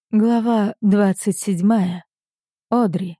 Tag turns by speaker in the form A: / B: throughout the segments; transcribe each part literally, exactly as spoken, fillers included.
A: Глава двадцать седьмая. Одри.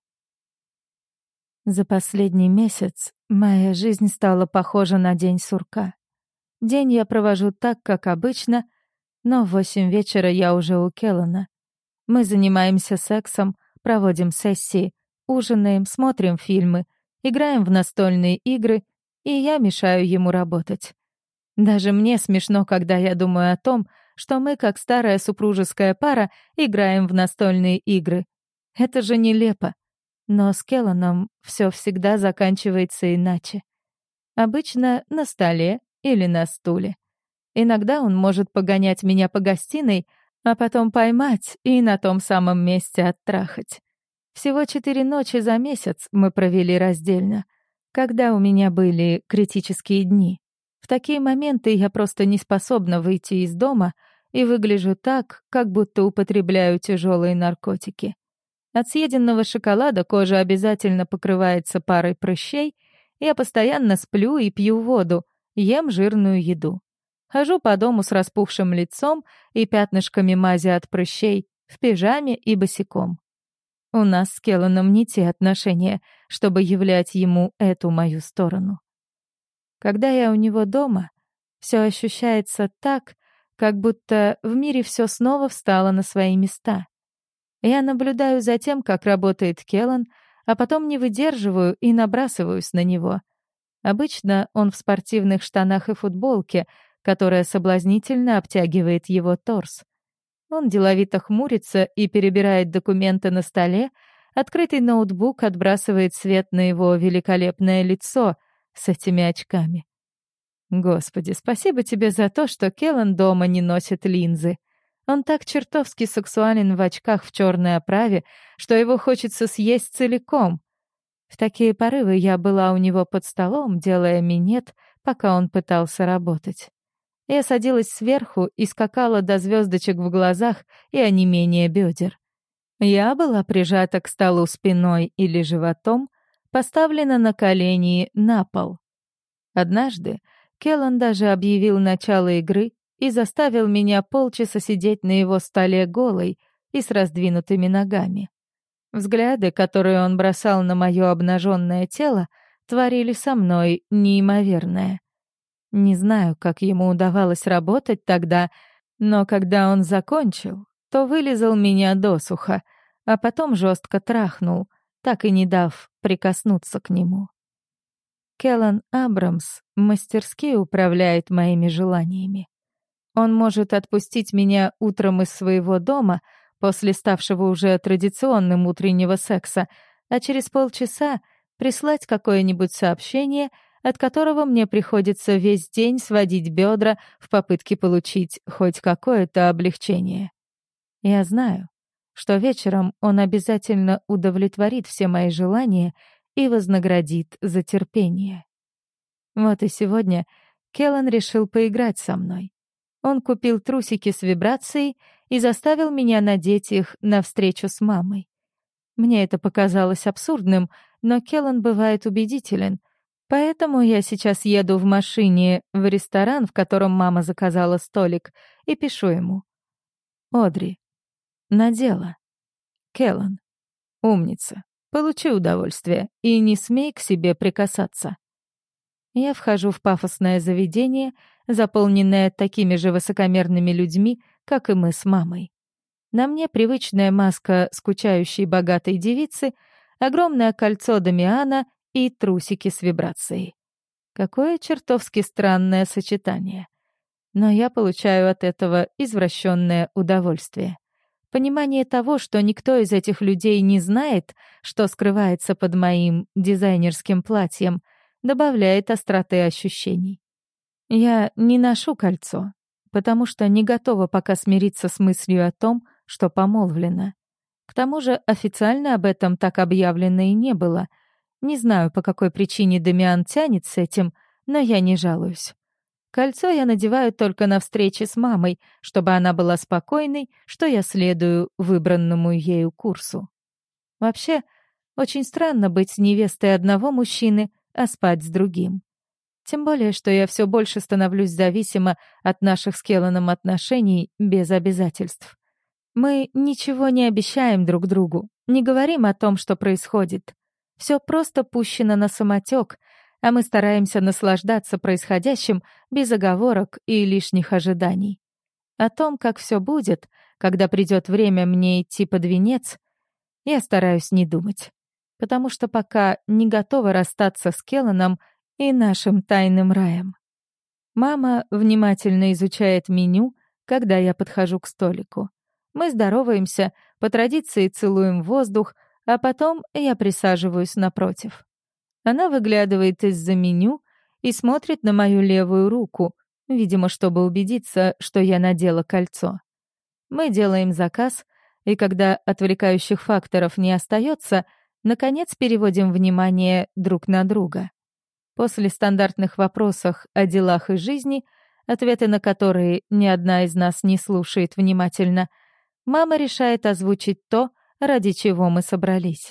A: За последний месяц моя жизнь стала похожа на день сурка. День я провожу так, как обычно, но в восемь вечера я уже у Келлана. Мы занимаемся сексом, проводим сессии, ужинаем, смотрим фильмы, играем в настольные игры, и я мешаю ему работать. Даже мне смешно, когда я думаю о том, что мы, как старая супружеская пара, играем в настольные игры. Это же нелепо. Но с Келланом все всегда заканчивается иначе. Обычно на столе или на стуле. Иногда он может погонять меня по гостиной, а потом поймать и на том самом месте оттрахать. Всего четыре ночи за месяц мы провели раздельно, когда у меня были критические дни. В такие моменты я просто не способна выйти из дома и выгляжу так, как будто употребляю тяжелые наркотики. От съеденного шоколада кожа обязательно покрывается парой прыщей, я постоянно сплю и пью воду, ем жирную еду. Хожу по дому с распухшим лицом и пятнышками мази от прыщей, в пижаме и босиком. У нас с Келланом не те отношения, чтобы являть ему эту мою сторону. Когда я у него дома, все ощущается так, как будто в мире все снова встало на свои места. Я наблюдаю за тем, как работает Келлан, а потом не выдерживаю и набрасываюсь на него. Обычно он в спортивных штанах и футболке, которая соблазнительно обтягивает его торс. Он деловито хмурится и перебирает документы на столе, открытый ноутбук отбрасывает свет на его великолепное лицо с этими очками. Господи, спасибо тебе за то, что Келлан дома не носит линзы. Он так чертовски сексуален в очках в черной оправе, что его хочется съесть целиком. В такие порывы я была у него под столом, делая минет, пока он пытался работать. Я садилась сверху и скакала до звездочек в глазах и онемения бедер. Я была прижата к столу спиной или животом, поставлена на колени на пол. Однажды Келлан даже объявил начало игры и заставил меня полчаса сидеть на его столе голой и с раздвинутыми ногами. Взгляды, которые он бросал на мое обнаженное тело, творили со мной неимоверное. Не знаю, как ему удавалось работать тогда, но когда он закончил, то вылизал меня досуха, а потом жестко трахнул, так и не дав прикоснуться к нему. Келлан Абрамс мастерски управляет моими желаниями. Он может отпустить меня утром из своего дома после ставшего уже традиционным утреннего секса, а через полчаса прислать какое-нибудь сообщение, от которого мне приходится весь день сводить бедра в попытке получить хоть какое-то облегчение. Я знаю, что вечером он обязательно удовлетворит все мои желания и вознаградит за терпение. Вот и сегодня Келлан решил поиграть со мной. Он купил трусики с вибрацией и заставил меня надеть их на встречу с мамой. Мне это показалось абсурдным, но Келлан бывает убедителен, поэтому я сейчас еду в машине в ресторан, в котором мама заказала столик, и пишу ему: «Одри, надела. Келлан, умница. Получи удовольствие и не смей к себе прикасаться». Я вхожу в пафосное заведение, заполненное такими же высокомерными людьми, как и мы с мамой. На мне привычная маска скучающей богатой девицы, огромное кольцо Дамиана и трусики с вибрацией. Какое чертовски странное сочетание. Но я получаю от этого извращенное удовольствие. Понимание того, что никто из этих людей не знает, что скрывается под моим дизайнерским платьем, добавляет остроты ощущений. Я не ношу кольцо, потому что не готова пока смириться с мыслью о том, что помолвлена. К тому же официально об этом так объявлено и не было. Не знаю, по какой причине Дамиан тянет с этим, но я не жалуюсь. Кольцо я надеваю только на встрече с мамой, чтобы она была спокойной, что я следую выбранному ею курсу. Вообще, очень странно быть невестой одного мужчины, а спать с другим. Тем более, что я все больше становлюсь зависима от наших с Келланом отношений без обязательств. Мы ничего не обещаем друг другу, не говорим о том, что происходит. Все просто пущено на самотек, а мы стараемся наслаждаться происходящим без оговорок и лишних ожиданий. О том, как все будет, когда придет время мне идти под венец, я стараюсь не думать, потому что пока не готова расстаться с Келланом и нашим тайным раем. Мама внимательно изучает меню, когда я подхожу к столику. Мы здороваемся, по традиции целуем воздух, а потом я присаживаюсь напротив. Она выглядывает из-за меню и смотрит на мою левую руку, видимо, чтобы убедиться, что я надела кольцо. Мы делаем заказ, и когда отвлекающих факторов не остается, наконец переводим внимание друг на друга. После стандартных вопросов о делах и жизни, ответы на которые ни одна из нас не слушает внимательно, мама решает озвучить то, ради чего мы собрались.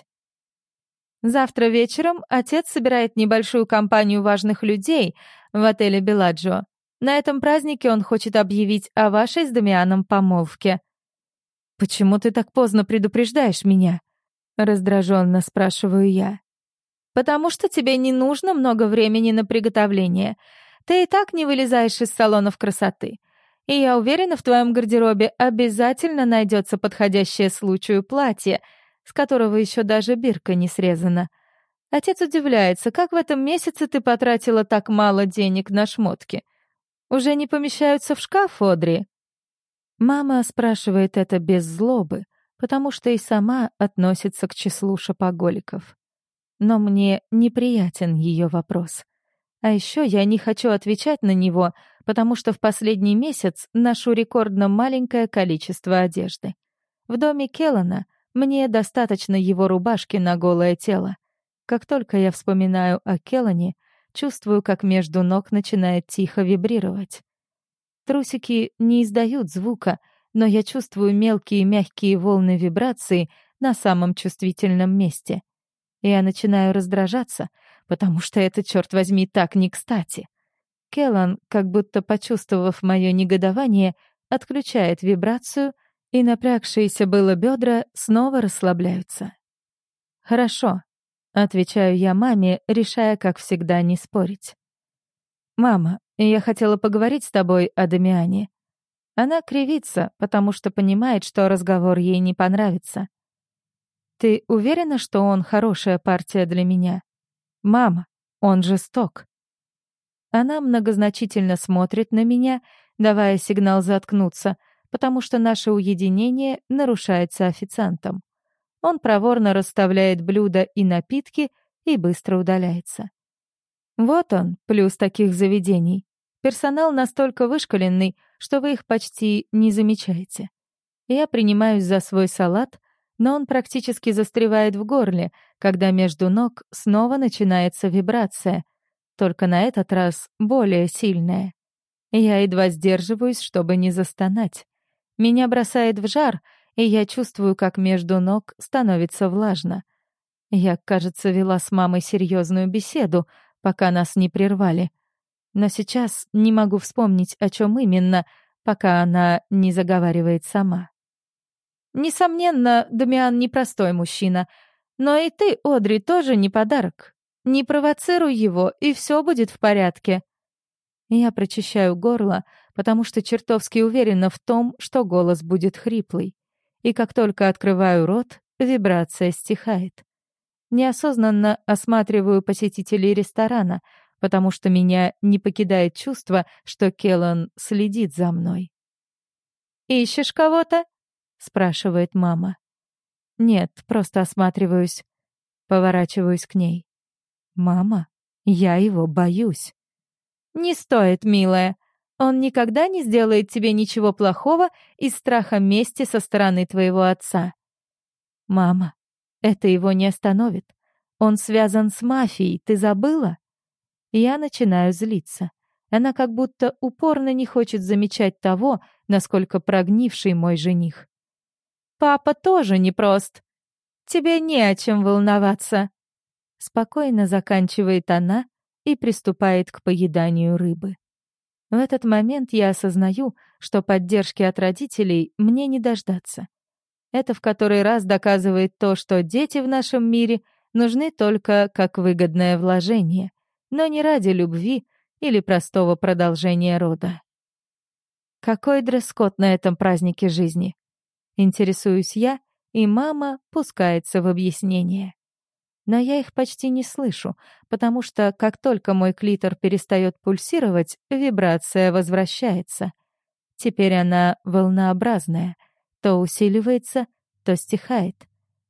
A: Завтра вечером отец собирает небольшую компанию важных людей в отеле «Белладжио». На этом празднике он хочет объявить о вашей с Дамианом помолвке. «Почему ты так поздно предупреждаешь меня?» — раздраженно спрашиваю я. «Потому что тебе не нужно много времени на приготовление. Ты и так не вылезаешь из салонов красоты. И я уверена, в твоем гардеробе обязательно найдется подходящее случаю платье, с которого еще даже бирка не срезана. Отец удивляется, как в этом месяце ты потратила так мало денег на шмотки. Уже не помещаются в шкаф, Одри?» Мама спрашивает это без злобы, потому что и сама относится к числу шопоголиков. Но мне неприятен ее вопрос. А еще я не хочу отвечать на него, потому что в последний месяц ношу рекордно маленькое количество одежды. В доме Келлана мне достаточно его рубашки на голое тело. Как только я вспоминаю о Келлане, чувствую, как между ног начинает тихо вибрировать. Трусики не издают звука, но я чувствую мелкие мягкие волны вибрации на самом чувствительном месте. Я начинаю раздражаться, потому что это, черт возьми, так не кстати. Келлан, как будто почувствовав мое негодование, отключает вибрацию, и напрягшиеся было бедра снова расслабляются. «Хорошо», — отвечаю я маме, решая, как всегда, не спорить. «Мама, я хотела поговорить с тобой о Дамиане». Она кривится, потому что понимает, что разговор ей не понравится. «Ты уверена, что он хорошая партия для меня? Мама, он жесток». Она многозначительно смотрит на меня, давая сигнал заткнуться, потому что наше уединение нарушается официантом. Он проворно расставляет блюда и напитки и быстро удаляется. Вот он, плюс таких заведений. Персонал настолько вышколенный, что вы их почти не замечаете. Я принимаюсь за свой салат, но он практически застревает в горле, когда между ног снова начинается вибрация, только на этот раз более сильная. Я едва сдерживаюсь, чтобы не застонать. Меня бросает в жар, и я чувствую, как между ног становится влажно. Я, кажется, вела с мамой серьезную беседу, пока нас не прервали. Но сейчас не могу вспомнить, о чем именно, пока она не заговаривает сама. «Несомненно, Дамиан непростой мужчина, но и ты, Одри, тоже не подарок. Не провоцируй его, и все будет в порядке». Я прочищаю горло, потому что чертовски уверена в том, что голос будет хриплый. И как только открываю рот, вибрация стихает. Неосознанно осматриваю посетителей ресторана, потому что меня не покидает чувство, что Келлан следит за мной. «Ищешь кого-то?» — спрашивает мама. «Нет, просто осматриваюсь». Поворачиваюсь к ней. «Мама, я его боюсь». «Не стоит, милая. Он никогда не сделает тебе ничего плохого из страха мести со стороны твоего отца». «Мама, это его не остановит. Он связан с мафией, ты забыла?» Я начинаю злиться. Она как будто упорно не хочет замечать того, насколько прогнивший мой жених. «Папа тоже непрост. Тебе не о чем волноваться». Спокойно заканчивает она и приступает к поеданию рыбы. В этот момент я осознаю, что поддержки от родителей мне не дождаться. Это в который раз доказывает то, что дети в нашем мире нужны только как выгодное вложение, но не ради любви или простого продолжения рода. Какой дресс-код на этом празднике жизни? Интересуюсь я, и мама пускается в объяснение. Но я их почти не слышу, потому что как только мой клитор перестает пульсировать, вибрация возвращается. Теперь она волнообразная, то усиливается, то стихает.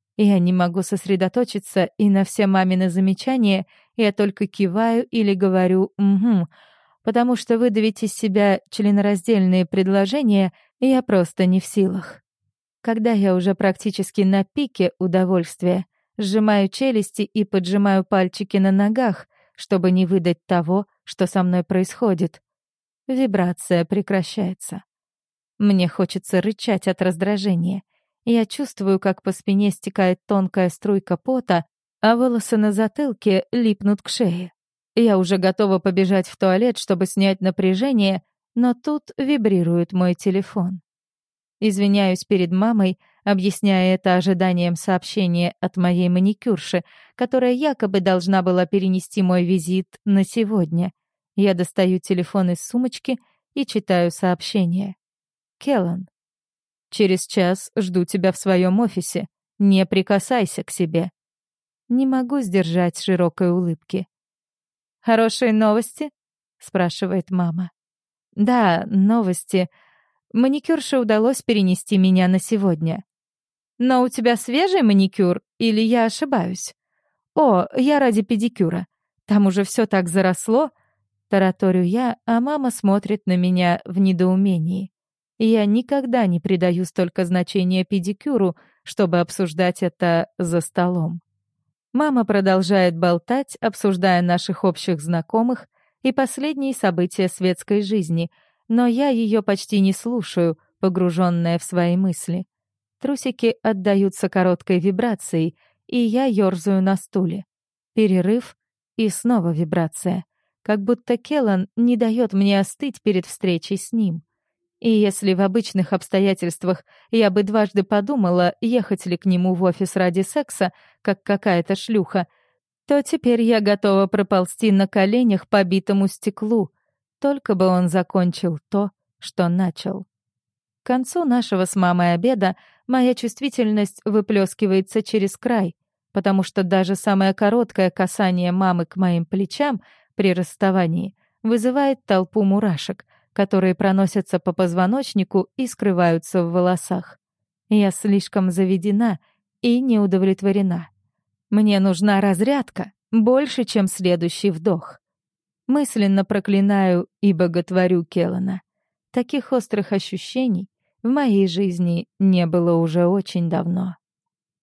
A: Я не могу сосредоточиться и на все мамины замечания, я только киваю или говорю «угу», потому что выдавить из себя членораздельные предложения я просто не в силах. Когда я уже практически на пике удовольствия, сжимаю челюсти и поджимаю пальчики на ногах, чтобы не выдать того, что со мной происходит. Вибрация прекращается. Мне хочется рычать от раздражения. Я чувствую, как по спине стекает тонкая струйка пота, а волосы на затылке липнут к шее. Я уже готова побежать в туалет, чтобы снять напряжение, но тут вибрирует мой телефон. Извиняюсь перед мамой, объясняя это ожиданием сообщения от моей маникюрши, которая якобы должна была перенести мой визит на сегодня. Я достаю телефон из сумочки и читаю сообщение. «Келлан, через час жду тебя в своем офисе. Не прикасайся к себе». Не могу сдержать широкой улыбки. «Хорошие новости?» — спрашивает мама. «Да, новости. Маникюрше удалось перенести меня на сегодня». «Но у тебя свежий маникюр, или я ошибаюсь?» «О, я ради педикюра. Там уже все так заросло». Тараторю я, а мама смотрит на меня в недоумении. Я никогда не придаю столько значения педикюру, чтобы обсуждать это за столом. Мама продолжает болтать, обсуждая наших общих знакомых и последние события светской жизни, но я ее почти не слушаю, погруженная в свои мысли. Трусики отдаются короткой вибрацией, и я ёрзаю на стуле. Перерыв, и снова вибрация. Как будто Келлан не дает мне остыть перед встречей с ним. И если в обычных обстоятельствах я бы дважды подумала, ехать ли к нему в офис ради секса, как какая-то шлюха, то теперь я готова проползти на коленях по битому стеклу, только бы он закончил то, что начал. К концу нашего с мамой обеда моя чувствительность выплескивается через край, потому что даже самое короткое касание мамы к моим плечам при расставании вызывает толпу мурашек, которые проносятся по позвоночнику и скрываются в волосах. Я слишком заведена и не удовлетворена. Мне нужна разрядка больше, чем следующий вдох. Мысленно проклинаю и боготворю Келлана. Таких острых ощущений в моей жизни не было уже очень давно.